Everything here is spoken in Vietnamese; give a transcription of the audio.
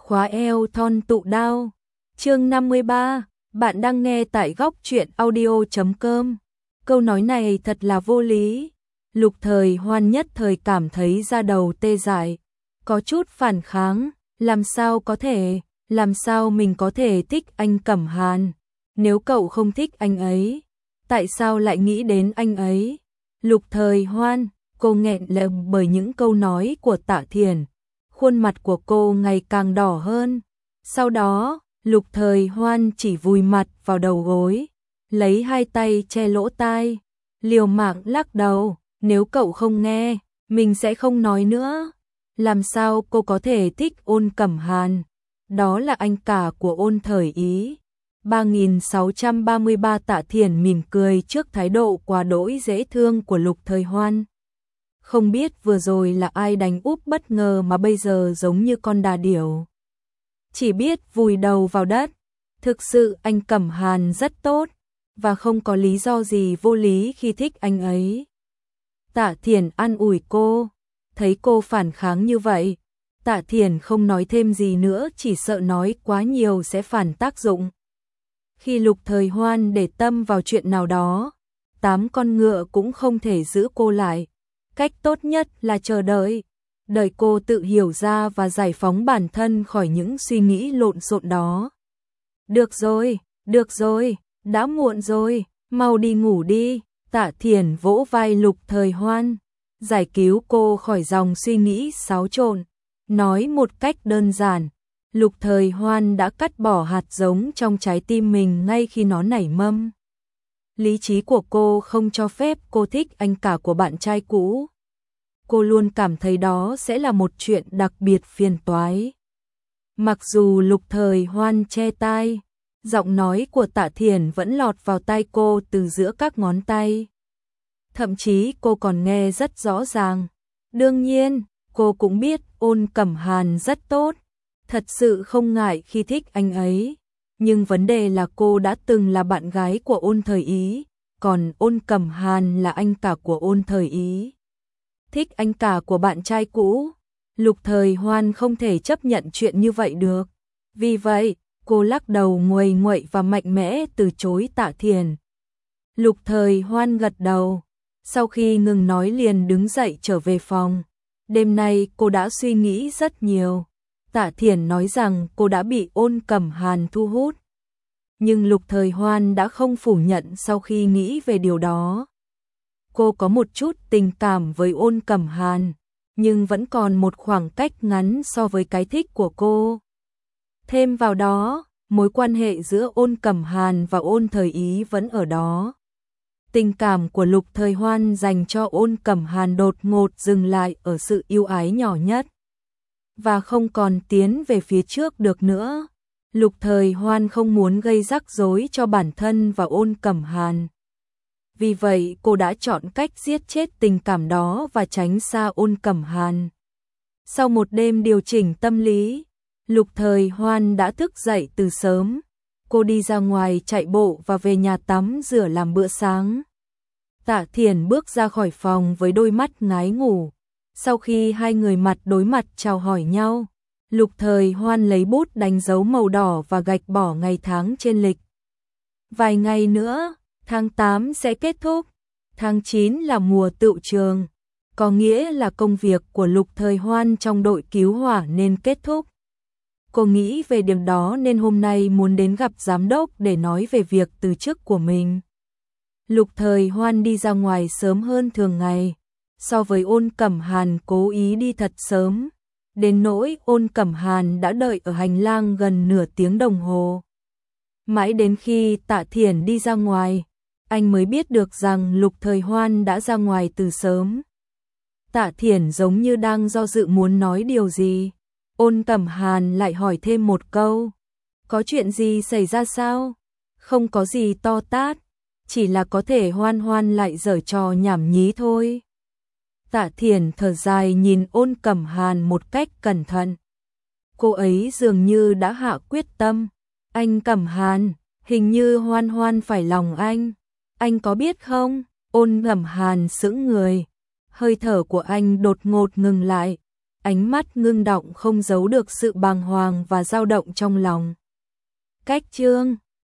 khóa eo thon tụ đao. Chương 53, bạn đang nghe tại góc truyện audio.com. Câu nói này thật là vô lý. Lục Thời Hoan nhất thời cảm thấy da đầu tê dại, có chút phản kháng, làm sao mình có thể thích anh Cẩm Hàn, nếu cậu không thích anh ấy, tại sao lại nghĩ đến anh ấy? Lục Thời Hoan, cô nghẹn lầm bởi những câu nói của Tạ Thiền, khuôn mặt của cô ngày càng đỏ hơn. Sau đó, Lục Thời Hoan chỉ vùi mặt vào đầu gối, lấy hai tay che lỗ tai, liều mạng lắc đầu, nếu cậu không nghe, mình sẽ không nói nữa. Làm sao cô có thể thích Ôn Cẩm Hàn? Đó là anh cả của Ôn Thời Ý. 3633 Tạ Thiền mỉm cười trước thái độ quá đỗi dễ thương của Lục Thời Hoan. Không biết vừa rồi là ai đánh úp bất ngờ mà bây giờ giống như con đà điểu, chỉ biết vùi đầu vào đất. Thực sự anh Cẩm Hàn rất tốt, và không có lý do gì vô lý khi thích anh ấy. Tạ Thiền an ủi cô, thấy cô phản kháng như vậy, Tạ Thiền không nói thêm gì nữa, chỉ sợ nói quá nhiều sẽ phản tác dụng. Khi Lục Thời Hoan để tâm vào chuyện nào đó, 8 con ngựa cũng không thể giữ cô lại. Cách tốt nhất là chờ đợi, đợi cô tự hiểu ra và giải phóng bản thân khỏi những suy nghĩ lộn xộn đó. Được rồi, đã muộn rồi, mau đi ngủ đi. Tạ Thiền vỗ vai Lục Thời Hoan, giải cứu cô khỏi dòng suy nghĩ xáo trộn. Nói một cách đơn giản, Lục Thời Hoan đã cắt bỏ hạt giống trong trái tim mình ngay khi nó nảy mầm. Lý trí của cô không cho phép cô thích anh cả của bạn trai cũ. Cô luôn cảm thấy đó sẽ là một chuyện đặc biệt phiền toái. Mặc dù Lục Thời Hoan che tai, giọng nói của Tạ Thiền vẫn lọt vào tai cô từ giữa các ngón tay. Thậm chí cô còn nghe rất rõ ràng. Đương nhiên, cô cũng biết Ôn Cẩm Hàn rất tốt, thật sự không ngại khi thích anh ấy. Nhưng vấn đề là cô đã từng là bạn gái của Ôn Thời Ý, còn Ôn Cẩm Hàn là anh cả của Ôn Thời Ý. Thích anh cả của bạn trai cũ, Lục Thời Hoan không thể chấp nhận chuyện như vậy được. Vì vậy, cô lắc đầu nguầy nguậy và mạnh mẽ từ chối Tạ Thiền. Lục Thời Hoan gật đầu, sau khi ngừng nói liền đứng dậy trở về phòng. Đêm nay cô đã suy nghĩ rất nhiều. Tạ Thiền nói rằng cô đã bị Ôn Cẩm Hàn thu hút, nhưng Lục Thời Hoan đã không phủ nhận sau khi nghĩ về điều đó. Cô có một chút tình cảm với Ôn Cẩm Hàn, nhưng vẫn còn một khoảng cách ngắn so với cái thích của cô. Thêm vào đó, mối quan hệ giữa Ôn Cẩm Hàn và Ôn Thời Ý vẫn ở đó. Tình cảm của Lục Thời Hoan dành cho Ôn Cẩm Hàn đột ngột dừng lại ở sự yêu ái nhỏ nhất, và không còn tiến về phía trước được nữa. Lục Thời Hoan không muốn gây rắc rối cho bản thân và Ôn Cẩm Hàn. Vì vậy cô đã chọn cách giết chết tình cảm đó và tránh xa Ôn Cẩm Hàn. Sau một đêm điều chỉnh tâm lý, Lục Thời Hoan đã thức dậy từ sớm. Cô đi ra ngoài chạy bộ và về nhà tắm rửa làm bữa sáng. Tạ Thiền bước ra khỏi phòng với đôi mắt ngái ngủ. Sau khi hai người mặt đối mặt chào hỏi nhau, Lục Thời Hoan lấy bút đánh dấu màu đỏ và gạch bỏ ngày tháng trên lịch. Vài ngày nữa, tháng 8 sẽ kết thúc. Tháng 9 là mùa tựu trường, có nghĩa là công việc của Lục Thời Hoan trong đội cứu hỏa nên kết thúc. Cô nghĩ về điểm đó nên hôm nay muốn đến gặp giám đốc để nói về việc từ chức của mình. Lục Thời Hoan đi ra ngoài sớm hơn thường ngày, so với Ôn Cẩm Hàn cố ý đi thật sớm, đến nỗi Ôn Cẩm Hàn đã đợi ở hành lang gần nửa tiếng đồng hồ. Mãi đến khi Tạ Thiền đi ra ngoài, anh mới biết được rằng Lục Thời Hoan đã ra ngoài từ sớm. Tạ Thiền giống như đang do dự muốn nói điều gì. Ôn Cẩm Hàn lại hỏi thêm một câu. Có chuyện gì xảy ra sao? Không có gì to tát, chỉ là có thể Hoan Hoan lại giở trò nhảm nhí thôi. Tạ Thiền thở dài nhìn Ôn Cẩm Hàn một cách cẩn thận. Cô ấy dường như đã hạ quyết tâm. Anh Cẩm Hàn, hình như Hoan Hoan phải lòng anh có biết không? Ôn Cẩm Hàn sững người, hơi thở của anh đột ngột ngừng lại. ánh mắt ngưng đọng không giấu được sự bàng hoàng và dao động trong lòng. Cách chương